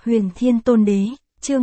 Huyền Thiên Tôn Đế, chương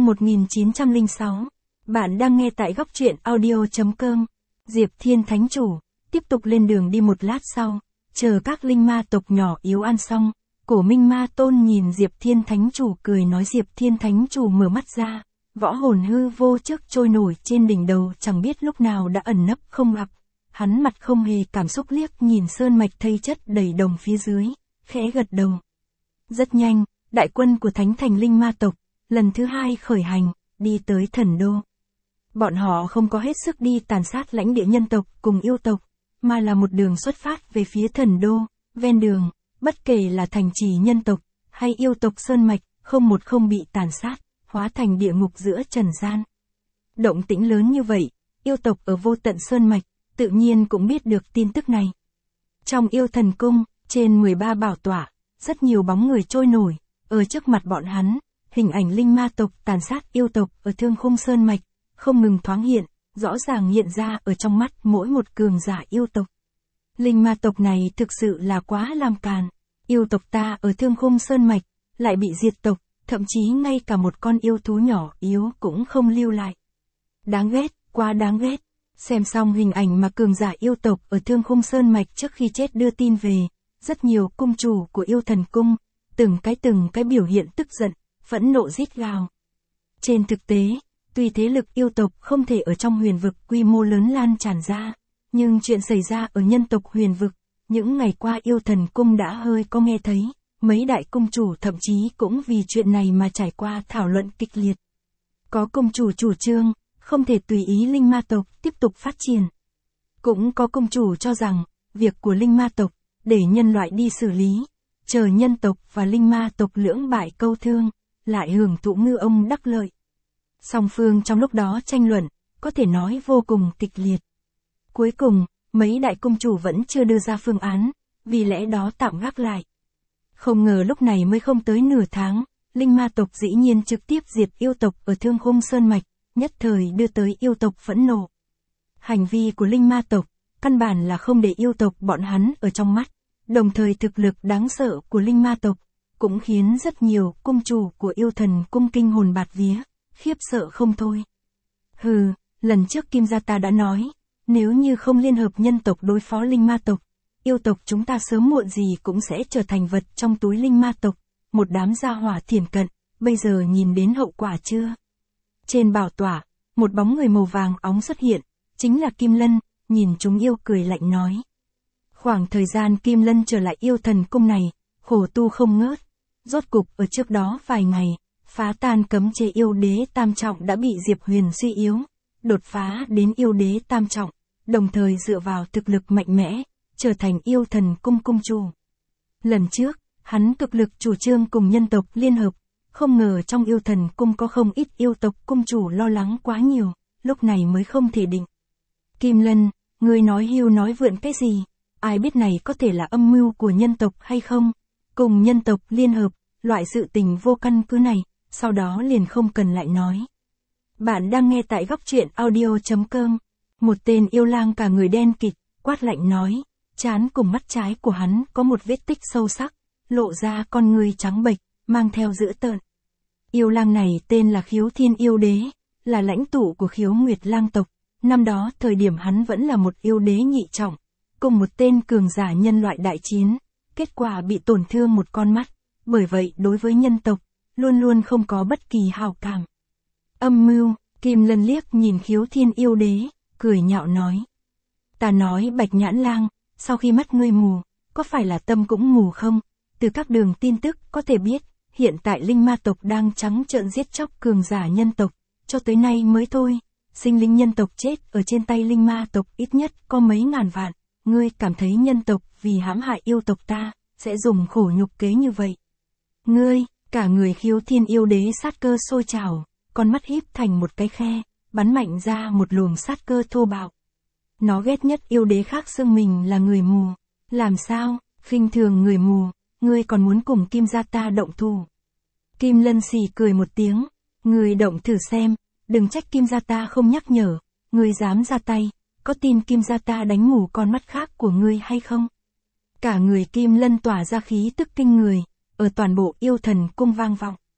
1906. Bạn đang nghe tại góc truyện audio.com. Diệp Thiên Thánh Chủ, tiếp tục lên đường đi một lát sau, chờ các linh ma tộc nhỏ yếu ăn xong, Cổ Minh Ma Tôn nhìn Diệp Thiên Thánh Chủ cười nói Diệp Thiên Thánh Chủ mở mắt ra, võ hồn hư vô trước trôi nổi trên đỉnh đầu chẳng biết lúc nào đã ẩn nấp không gặp. Hắn mặt không hề cảm xúc liếc nhìn sơn mạch thây chất đầy đồng phía dưới, khẽ gật đầu. Rất nhanh, đại quân của Thánh Thành Linh Ma tộc, lần thứ hai khởi hành, đi tới Thần Đô. Bọn họ không có hết sức đi tàn sát lãnh địa nhân tộc cùng yêu tộc, mà là một đường xuất phát về phía Thần Đô, ven đường, bất kể là thành trì nhân tộc, hay yêu tộc sơn mạch, không một không bị tàn sát, hóa thành địa ngục giữa trần gian. Động tĩnh lớn như vậy, yêu tộc ở vô tận sơn mạch, tự nhiên cũng biết được tin tức này. Trong yêu thần cung, trên 13 bảo tọa, rất nhiều bóng người trôi nổi, ở trước mặt bọn hắn, hình ảnh linh ma tộc tàn sát yêu tộc ở Thương Khung Sơn Mạch, không ngừng thoáng hiện, rõ ràng hiện ra ở trong mắt mỗi một cường giả yêu tộc. Linh ma tộc này thực sự là quá làm càn, yêu tộc ta ở Thương Khung Sơn Mạch, lại bị diệt tộc, thậm chí ngay cả một con yêu thú nhỏ yếu cũng không lưu lại. Đáng ghét, quá đáng ghét. Xem xong hình ảnh mà cường giả yêu tộc ở Thương Khung Sơn Mạch trước khi chết đưa tin về, rất nhiều cung chủ của yêu thần cung, từng cái biểu hiện tức giận, phẫn nộ rít gào. Trên thực tế, tuy thế lực yêu tộc không thể ở trong huyền vực quy mô lớn lan tràn ra, nhưng chuyện xảy ra ở nhân tộc huyền vực, những ngày qua yêu thần cung đã hơi có nghe thấy, mấy đại cung chủ thậm chí cũng vì chuyện này mà trải qua thảo luận kịch liệt. Có cung chủ chủ trương, không thể tùy ý linh ma tộc tiếp tục phát triển. Cũng có cung chủ cho rằng, việc của linh ma tộc, để nhân loại đi xử lý, chờ nhân tộc và linh ma tộc lưỡng bại câu thương, lại hưởng thụ ngư ông đắc lợi. Song phương trong lúc đó tranh luận, có thể nói vô cùng kịch liệt. Cuối cùng, mấy đại cung chủ vẫn chưa đưa ra phương án, vì lẽ đó tạm gác lại. Không ngờ lúc này mới không tới nửa tháng, linh ma tộc dĩ nhiên trực tiếp diệt yêu tộc ở Thương Khung Sơn Mạch, nhất thời đưa tới yêu tộc phẫn nộ. Hành vi của linh ma tộc, căn bản là không để yêu tộc bọn hắn ở trong mắt, đồng thời thực lực đáng sợ của linh ma tộc, cũng khiến rất nhiều cung chủ của yêu thần cung kinh hồn bạt vía, khiếp sợ không thôi. Hừ, lần trước Kim Gia ta đã nói, nếu như không liên hợp nhân tộc đối phó linh ma tộc, yêu tộc chúng ta sớm muộn gì cũng sẽ trở thành vật trong túi linh ma tộc, một đám gia hỏa thiển cận, bây giờ nhìn đến hậu quả chưa? Trên bảo tọa, một bóng người màu vàng óng xuất hiện, chính là Kim Lân, nhìn chúng yêu cười lạnh nói. Khoảng thời gian Kim Lân trở lại yêu thần cung này, khổ tu không ngớt, rốt cục ở trước đó vài ngày, phá tan cấm chế yêu đế tam trọng đã bị Diệp Huyền suy yếu, đột phá đến yêu đế tam trọng, đồng thời dựa vào thực lực mạnh mẽ, trở thành yêu thần cung cung chủ. Lần trước, hắn cực lực chủ trương cùng nhân tộc liên hợp, không ngờ trong yêu thần cung có không ít yêu tộc cung chủ lo lắng quá nhiều, lúc này mới không thể định. Kim Lân, ngươi nói hưu nói vượn cái gì? Ai biết này có thể là âm mưu của nhân tộc hay không? Cùng nhân tộc liên hợp, loại sự tình vô căn cứ này, sau đó liền không cần lại nói. Bạn đang nghe tại góc truyện audio.com. Một tên yêu lang cả người đen kịt, quát lạnh nói, trán cùng mắt trái của hắn có một vết tích sâu sắc, lộ ra con người trắng bệch, mang theo dữ tợn. Yêu lang này tên là Khiếu Thiên Yêu Đế, là lãnh tụ của Khiếu Nguyệt lang tộc, năm đó thời điểm hắn vẫn là một yêu đế nhị trọng, cùng một tên cường giả nhân loại đại chiến, kết quả bị tổn thương một con mắt, bởi vậy đối với nhân tộc, luôn luôn không có bất kỳ hảo cảm. Âm mưu, Kim Lân liếc nhìn Khiếu Thiên Yêu Đế, cười nhạo nói. Ta nói Bạch Nhãn Lang, sau khi mắt ngươi mù, có phải là tâm cũng mù không? Từ các đường tin tức có thể biết, hiện tại linh ma tộc đang trắng trợn giết chóc cường giả nhân tộc, cho tới nay mới thôi, sinh linh nhân tộc chết ở trên tay linh ma tộc ít nhất có mấy ngàn vạn, ngươi cảm thấy nhân tộc vì hãm hại yêu tộc ta, sẽ dùng khổ nhục kế như vậy. Ngươi, cả người Khiếu Thiên Yêu Đế sát cơ sôi trào, con mắt híp thành một cái khe, bắn mạnh ra một luồng sát cơ thô bạo. Nó ghét nhất yêu đế khác xưng mình là người mù, làm sao, khinh thường người mù, ngươi còn muốn cùng Kim gia ta động thủ. Kim Lân xì cười một tiếng, ngươi động thử xem, đừng trách Kim gia ta không nhắc nhở, ngươi dám ra tay, có tin Kim gia ta đánh mù con mắt khác của ngươi hay không? Cả người Kim Lân tỏa ra khí tức kinh người, ở toàn bộ yêu thần cung vang vọng.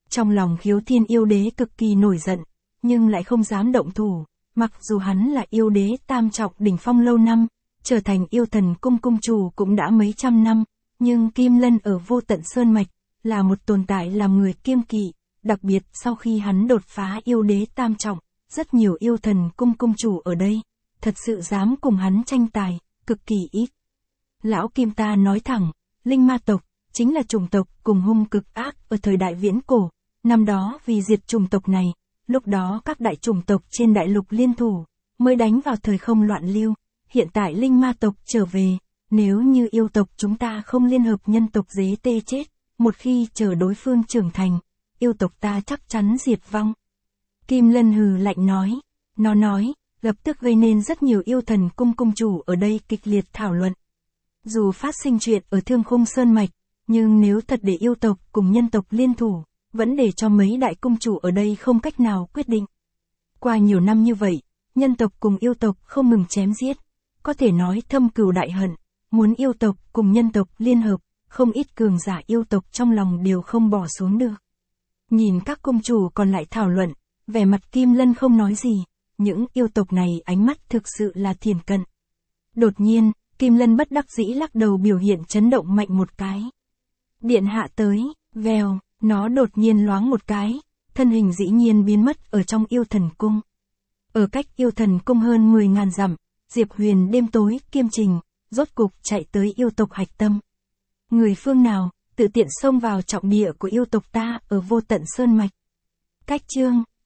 Trong lòng Khiếu Thiên yêu đế cực kỳ nổi giận, nhưng lại không dám động thủ, mặc dù hắn là yêu đế tam trọng đỉnh phong lâu năm, trở thành yêu thần cung cung chủ cũng đã mấy trăm năm, nhưng Kim Lân ở Vô Tận Sơn Mạch, là một tồn tại làm người kiêng kỵ, đặc biệt sau khi hắn đột phá yêu đế tam trọng, rất nhiều yêu thần cung cung chủ ở đây, thật sự dám cùng hắn tranh tài, cực kỳ ít. Lão Kim ta nói thẳng, linh ma tộc, chính là chủng tộc cùng hung cực ác ở thời đại viễn cổ, năm đó vì diệt chủng tộc này, lúc đó các đại chủng tộc trên đại lục liên thủ, mới đánh vào thời không loạn lưu, hiện tại linh ma tộc trở về, nếu như yêu tộc chúng ta không liên hợp nhân tộc dế tê chết, một khi chờ đối phương trưởng thành, yêu tộc ta chắc chắn diệt vong. Kim Lân hừ lạnh nói, nó nói, lập tức gây nên rất nhiều yêu thần cung cung chủ ở đây kịch liệt thảo luận. Dù phát sinh chuyện ở Thương Khung Sơn Mạch, nhưng nếu thật để yêu tộc cùng nhân tộc liên thủ, vẫn để cho mấy đại cung chủ ở đây không cách nào quyết định. Qua nhiều năm như vậy, nhân tộc cùng yêu tộc không ngừng chém giết, có thể nói thâm cừu đại hận, muốn yêu tộc cùng nhân tộc liên hợp, không ít cường giả yêu tộc trong lòng đều không bỏ xuống được. Nhìn các cung chủ còn lại thảo luận, vẻ mặt Kim Lân không nói gì, những yêu tộc này ánh mắt thực sự là thiển cận. Đột nhiên, Kim Lân bất đắc dĩ lắc đầu biểu hiện chấn động mạnh một cái. Điện hạ tới, vèo, nó đột nhiên loáng một cái, thân hình dĩ nhiên biến mất ở trong yêu thần cung. Ở cách yêu thần cung hơn 10.000 dặm, Diệp Huyền đêm tối kiêm trình, rốt cục chạy tới yêu tộc hạch tâm. Người phương nào, tự tiện xông vào trọng địa của yêu tộc ta ở Vô Tận Sơn Mạch. Cách chương